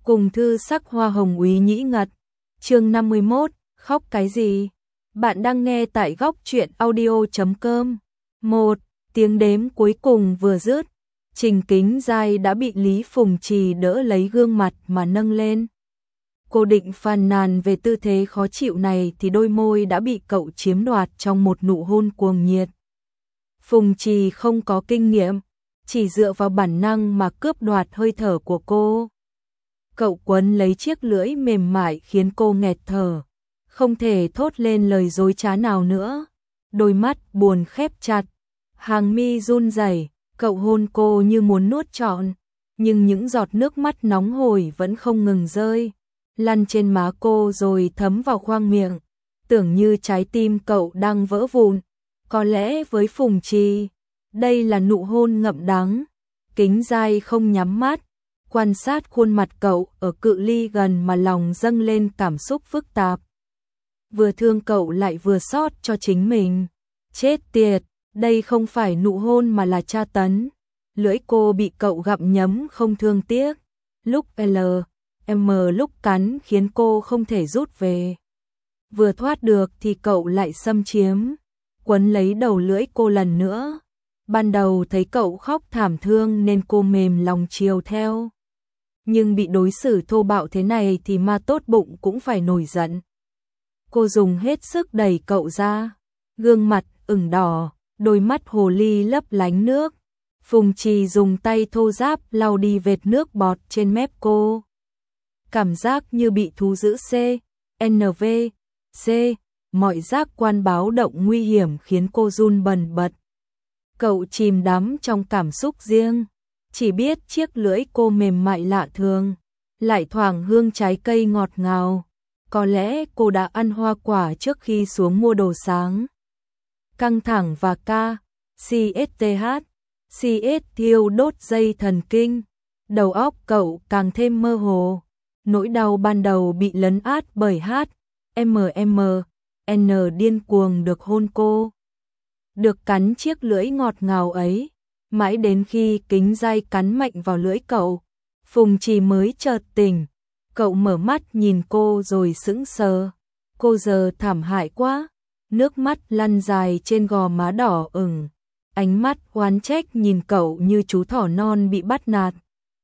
cùng thư sắc hoa hồng úy nhĩ ngật. Chương 51, khóc cái gì? Bạn đang nghe tại góc truyện audio.com. 1. Tiếng đếm cuối cùng vừa dứt, Trình Kính Giai đã bị Lý Phùng Trì đỡ lấy gương mặt mà nâng lên. Cô định phàn nàn về tư thế khó chịu này thì đôi môi đã bị cậu chiếm đoạt trong một nụ hôn cuồng nhiệt. Phùng Trì không có kinh nghiệm, chỉ dựa vào bản năng mà cướp đoạt hơi thở của cô. Cậu quấn lấy chiếc lưỡi mềm mại khiến cô nghẹt thở, không thể thốt lên lời dối trá nào nữa. Đôi mắt buồn khép chặt, hàng mi run rẩy, cậu hôn cô như muốn nuốt trọn, nhưng những giọt nước mắt nóng hổi vẫn không ngừng rơi, lăn trên má cô rồi thấm vào khoang miệng, tưởng như trái tim cậu đang vỡ vụn. Có lẽ với Phùng Trì, đây là nụ hôn ngậm đắng. Kính Giai không nhắm mắt, quan sát khuôn mặt cậu ở cự ly gần mà lòng dâng lên cảm xúc phức tạp. Vừa thương cậu lại vừa xót cho chính mình. Chết tiệt, đây không phải nụ hôn mà là tra tấn. Lưỡi cô bị cậu gặm nhấm không thương tiếc. Lúc lúc cắn khiến cô không thể rút về. Vừa thoát được thì cậu lại xâm chiếm, quấn lấy đầu lưỡi cô lần nữa. Ban đầu thấy cậu khóc thảm thương nên cô mềm lòng chiều theo. Nhưng bị đối xử thô bạo thế này thì ma tốt bụng cũng phải nổi giận. Cô dùng hết sức đẩy cậu ra, gương mặt ửng đỏ, đôi mắt hồ ly lấp lánh nước. Phùng Trì dùng tay thô ráp lau đi vệt nước bọt trên mép cô. Cảm giác như bị thú dữ mọi giác quan báo động nguy hiểm khiến cô run bần bật. Cậu chìm đắm trong cảm xúc riêng, chỉ biết chiếc lưỡi cô mềm mại lạ thường, lại thoảng hương trái cây ngọt ngào. Có lẽ cô đã ăn hoa quả trước khi xuống mua đồ sáng. Căng thẳng và CS thiêu đốt dây thần kinh. Đầu óc cậu càng thêm mơ hồ. Nỗi đau ban đầu bị lấn át bởi N điên cuồng được hôn cô, được cắn chiếc lưỡi ngọt ngào ấy, mãi đến khi Kính Giai cắn mạnh vào lưỡi cậu, Phùng Trì mới chợt tỉnh. Cậu mở mắt nhìn cô rồi sững sờ. Cô giờ thảm hại quá, nước mắt lăn dài trên gò má đỏ ửng, ánh mắt oán trách nhìn cậu như chú thỏ non bị bắt nạt.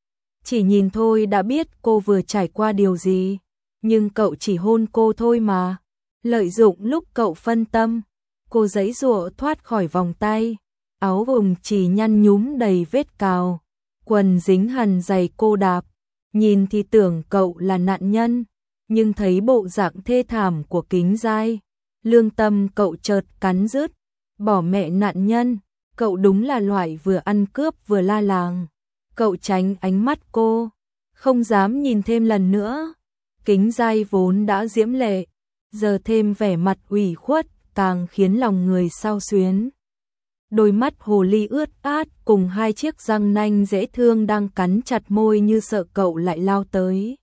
Chỉ nhìn thôi đã biết cô vừa trải qua điều gì, nhưng cậu chỉ hôn cô thôi mà. Lợi dụng lúc cậu phân tâm, cô giãy giụa thoát khỏi vòng tay, áo Phùng Trì nhăn nhúm đầy vết cào, quần dính hằn giày cô đạp. Nhìn thì tưởng cậu là nạn nhân, nhưng thấy bộ dạng thê thảm của Kính Giai, lương tâm cậu chợt cắn rứt. Bỏ mẹ nạn nhân, cậu đúng là loại vừa ăn cướp vừa la làng. Cậu tránh ánh mắt cô, không dám nhìn thêm lần nữa. Kính Giai vốn đã diễm lệ, giờ thêm vẻ mặt ủy khuất càng khiến lòng người xao xuyến. Đôi mắt hồ ly ướt át cùng hai chiếc răng nanh dễ thương đang cắn chặt môi như sợ cậu lại lao tới.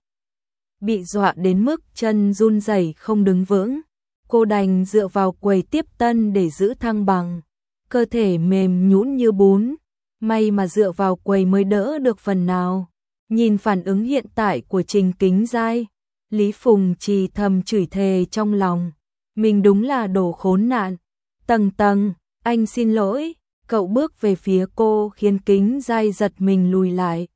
Bị dọa đến mức chân run rẩy không đứng vững, cô đành dựa vào quầy tiếp tân để giữ thăng bằng. Cơ thể mềm nhũn như bún, may mà dựa vào quầy mới đỡ được phần nào. Nhìn phản ứng hiện tại của Trình Kính Giai, Lý Phùng Trì thầm chửi thề trong lòng. Mình đúng là đồ khốn nạn. Tầng, anh xin lỗi. Cậu bước về phía cô khiến Kính Giai giật mình lùi lại.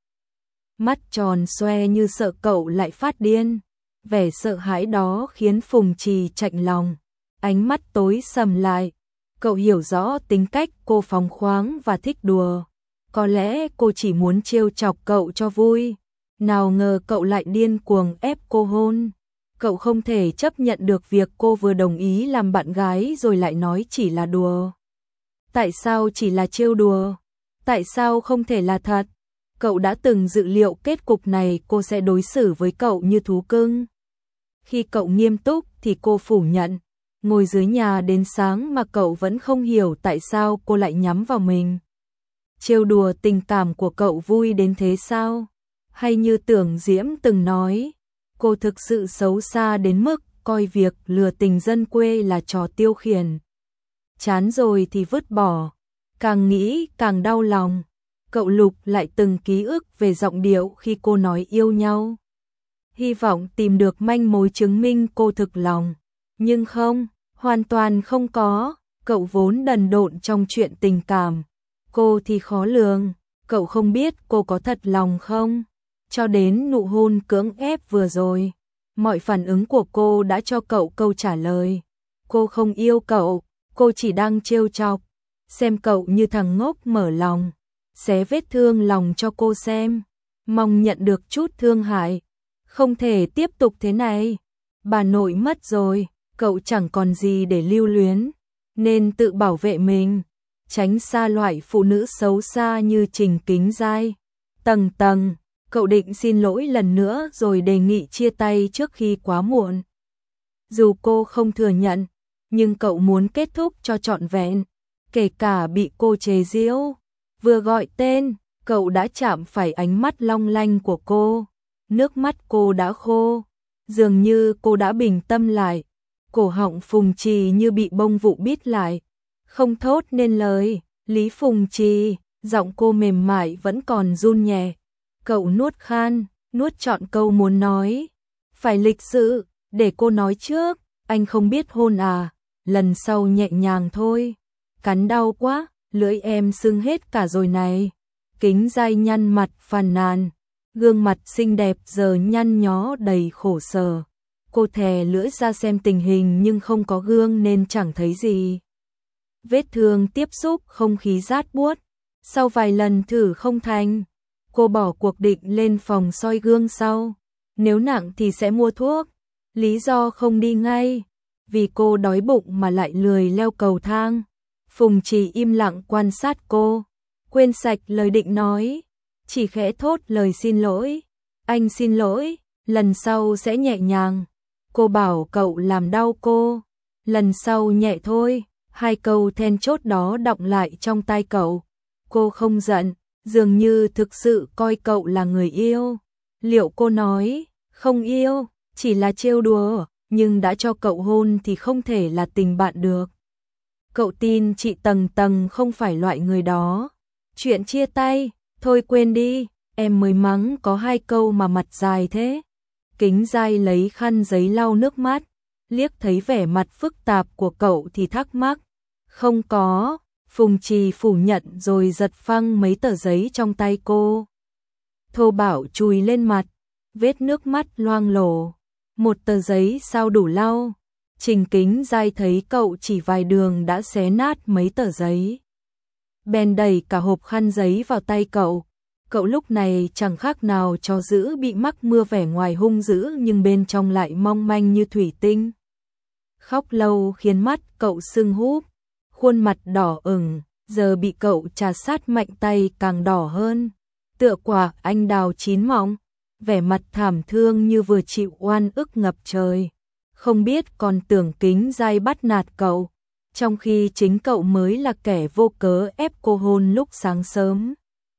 Mắt tròn xoe như sợ cậu lại phát điên. Vẻ sợ hãi đó khiến Phùng Trì chạnh lòng. Ánh mắt tối sầm lại. Cậu hiểu rõ tính cách cô phóng khoáng và thích đùa. Có lẽ cô chỉ muốn trêu chọc cậu cho vui. Nào ngờ cậu lại điên cuồng ép cô hôn. Cậu không thể chấp nhận được việc cô vừa đồng ý làm bạn gái rồi lại nói chỉ là đùa. Tại sao chỉ là trêu đùa? Tại sao không thể là thật? Cậu đã từng dự liệu kết cục này cô sẽ đối xử với cậu như thú cưng. Khi cậu nghiêm túc thì cô phủ nhận. Ngồi dưới nhà đến sáng mà cậu vẫn không hiểu tại sao cô lại nhắm vào mình. Trêu đùa tình cảm của cậu vui đến thế sao? Hay như Tưởng Diễm từng nói, cô thực sự xấu xa đến mức coi việc lừa tình dân quê là trò tiêu khiển. Chán rồi thì vứt bỏ. Càng nghĩ càng đau lòng. Cậu lục lại từng ký ức về giọng điệu khi cô nói yêu nhau. hy vọng tìm được manh mối chứng minh cô thực lòng. Nhưng không, hoàn toàn không có, cậu vốn đần độn trong chuyện tình cảm. Cô thì khó lường, cậu không biết cô có thật lòng không? Cho đến nụ hôn cưỡng ép vừa rồi, mọi phản ứng của cô đã cho cậu câu trả lời. Cô không yêu cậu, cô chỉ đang trêu chọc, xem cậu như thằng ngốc mở lòng, xé vết thương lòng cho cô xem, mong nhận được chút thương hại. Không thể tiếp tục thế này, bà nội mất rồi, cậu chẳng còn gì để lưu luyến, nên tự bảo vệ mình, tránh xa loại phụ nữ xấu xa như Trình Kính Giai. Tầng tầng, cậu định xin lỗi lần nữa rồi đề nghị chia tay trước khi quá muộn. Dù cô không thừa nhận, nhưng cậu muốn kết thúc cho trọn vẹn, kể cả bị cô chế giễu. Vừa gọi tên, cậu đã chạm phải ánh mắt long lanh của cô, nước mắt cô đã khô, dường như cô đã bình tâm lại, cổ họng Phùng Trì như bị bông vụ bít lại, không thốt nên lời. Lý Phùng Trì, giọng cô mềm mại vẫn còn run nhẹ. Cậu nuốt khan, nuốt trọn câu muốn nói. Phải lịch sự, để cô nói trước, anh không biết hôn à, lần sau nhẹ nhàng thôi. Cắn đau quá, lưỡi em sưng hết cả rồi này. Kính Giai nhăn mặt phàn nàn, gương mặt xinh đẹp giờ nhăn nhó đầy khổ sở. Cô thè lưỡi ra xem tình hình nhưng không có gương nên chẳng thấy gì. Vết thương tiếp xúc không khí rát buốt. Sau vài lần thử không thành, cô bỏ cuộc định lên phòng soi gương sau. Nếu nặng thì sẽ mua thuốc. Lý do không đi ngay, vì cô đói bụng mà lại lười leo cầu thang. Phùng Trì im lặng quan sát cô, quên sạch lời định nói, chỉ khẽ thốt lời xin lỗi. Anh xin lỗi, lần sau sẽ nhẹ nhàng. Cô bảo cậu làm đau cô, lần sau nhẹ thôi. Hai câu then chốt đó đọng lại trong tai cậu. Cô không giận, dường như thực sự coi cậu là người yêu. Liệu cô nói, không yêu, chỉ là trêu đùa, nhưng đã cho cậu hôn thì không thể là tình bạn được. Cậu tin chị Tầng Tầng không phải loại người đó. Chuyện chia tay, thôi quên đi, em mới mắng có hai câu mà mặt dài thế. Kính Giai lấy khăn giấy lau nước mắt, liếc thấy vẻ mặt phức tạp của cậu thì thắc mắc. Không có, Phùng Trì phủ nhận rồi giật phăng mấy tờ giấy trong tay cô. Thô bạo chùi lên mặt, vết nước mắt loang lổ. Một tờ giấy sao đủ lau. Trình Kính Giai thấy cậu chỉ vài đường đã xé nát mấy tờ giấy, bèn đẩy cả hộp khăn giấy vào tay cậu. Cậu lúc này chẳng khác nào chó dữ bị mắc mưa, vẻ ngoài hung dữ nhưng bên trong lại mong manh như thủy tinh. Khóc lâu khiến mắt cậu sưng húp, khuôn mặt đỏ ửng, giờ bị cậu trà sát mạnh tay càng đỏ hơn, tựa quả anh đào chín mọng, vẻ mặt thảm thương như vừa chịu oan ức ngập trời. Không biết còn tưởng Kính Giai bắt nạt cậu, trong khi chính cậu mới là kẻ vô cớ ép cô hôn lúc sáng sớm.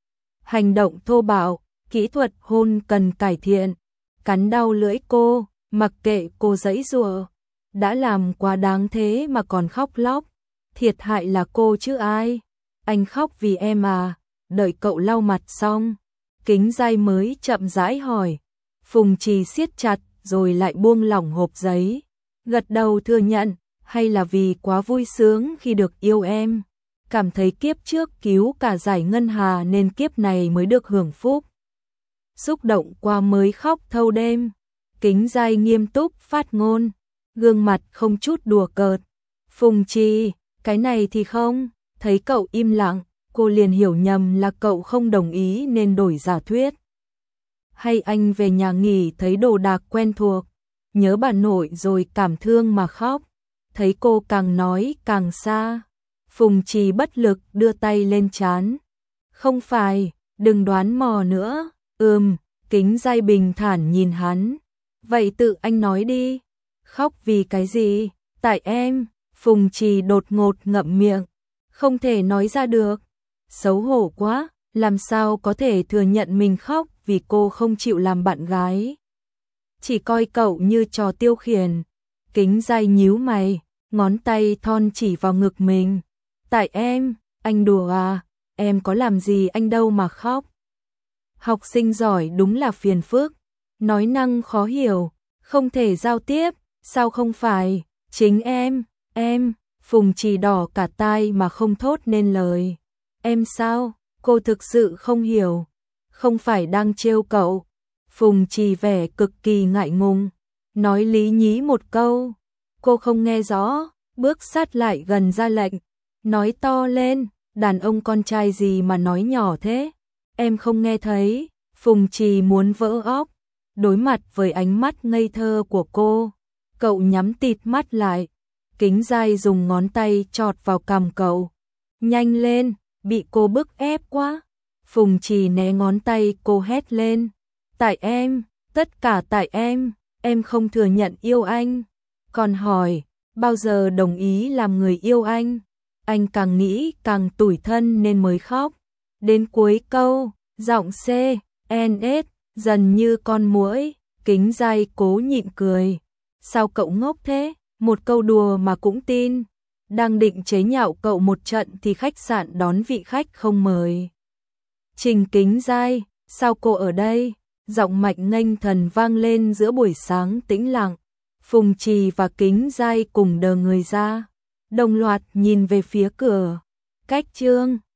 Hành động thô bạo, kỹ thuật hôn cần cải thiện. Cắn đau lưỡi cô, mặc kệ cô giãy giụa, đã làm quá đáng thế mà còn khóc lóc. Thiệt hại là cô chứ ai. Anh khóc vì em à. Đợi cậu lau mặt xong, Kính Giai mới chậm rãi hỏi. Phùng Trì siết chặt rồi lại buông lỏng hộp giấy, gật đầu thừa nhận. Hay là vì quá vui sướng khi được yêu em, cảm thấy kiếp trước cứu cả giải ngân hà nên kiếp này mới được hưởng phúc. Xúc động quá mới khóc thâu đêm. Kính Giai nghiêm túc phát ngôn, gương mặt không chút đùa cợt. Phùng Trì, cái này thì không. Thấy cậu im lặng, cô liền hiểu nhầm là cậu không đồng ý nên đổi giả thuyết. Hay anh về nhà nghỉ thấy đồ đạc quen thuộc, nhớ bà nội rồi cảm thương mà khóc. Thấy cô càng nói càng xa, Phùng Trì bất lực đưa tay lên trán. Không phải, đừng đoán mò nữa. Kính Giai bình thản nhìn hắn. Vậy tự anh nói đi. Khóc vì cái gì? Tại em. Phùng Trì đột ngột ngậm miệng, không thể nói ra được. Xấu hổ quá, làm sao có thể thừa nhận mình khóc vì cô không chịu làm bạn gái. Chỉ coi cậu như trò tiêu khiển. Kính Giai nhíu mày, ngón tay thon chỉ vào ngực mình. Tại em, anh đùa à, em có làm gì anh đâu mà khóc. Học sinh giỏi đúng là phiền phức, nói năng khó hiểu, không thể giao tiếp, sao không phải, chính em, Phùng Trì đỏ cả tai mà không thốt nên lời. Em sao, cô thực sự không hiểu, không phải đang trêu cậu. Phùng Trì vẻ cực kỳ ngại ngùng, nói lý nhí một câu, cô không nghe rõ, bước sát lại gần ra lệnh, nói to lên, đàn ông con trai gì mà nói nhỏ thế, em không nghe thấy. Phùng Trì muốn vỡ óc, đối mặt với ánh mắt ngây thơ của cô, cậu nhắm tịt mắt lại, Kính Giai dùng ngón tay chọt vào cằm cậu, nhanh lên, bị cô bức ép quá. Phùng Trì né ngón tay cô hét lên, tại em, tất cả tại em không thừa nhận yêu anh, còn hỏi, bao giờ đồng ý làm người yêu anh? Anh càng nghĩ càng tủi thân nên mới khóc. Đến cuối câu, giọng C, N, S, dần như con muỗi, Kính Giai cố nhịn cười. Sao cậu ngốc thế? Một câu đùa mà cũng tin. Đang định chế nhạo cậu một trận thì khách sạn đón vị khách không mời. Trình Kính Giai, sao cô ở đây? Giọng Mạnh Nghênh Thần vang lên giữa buổi sáng tĩnh lặng. Phùng Trì và Kính Giai cùng đờ người ra, đồng loạt nhìn về phía cửa. Cách chương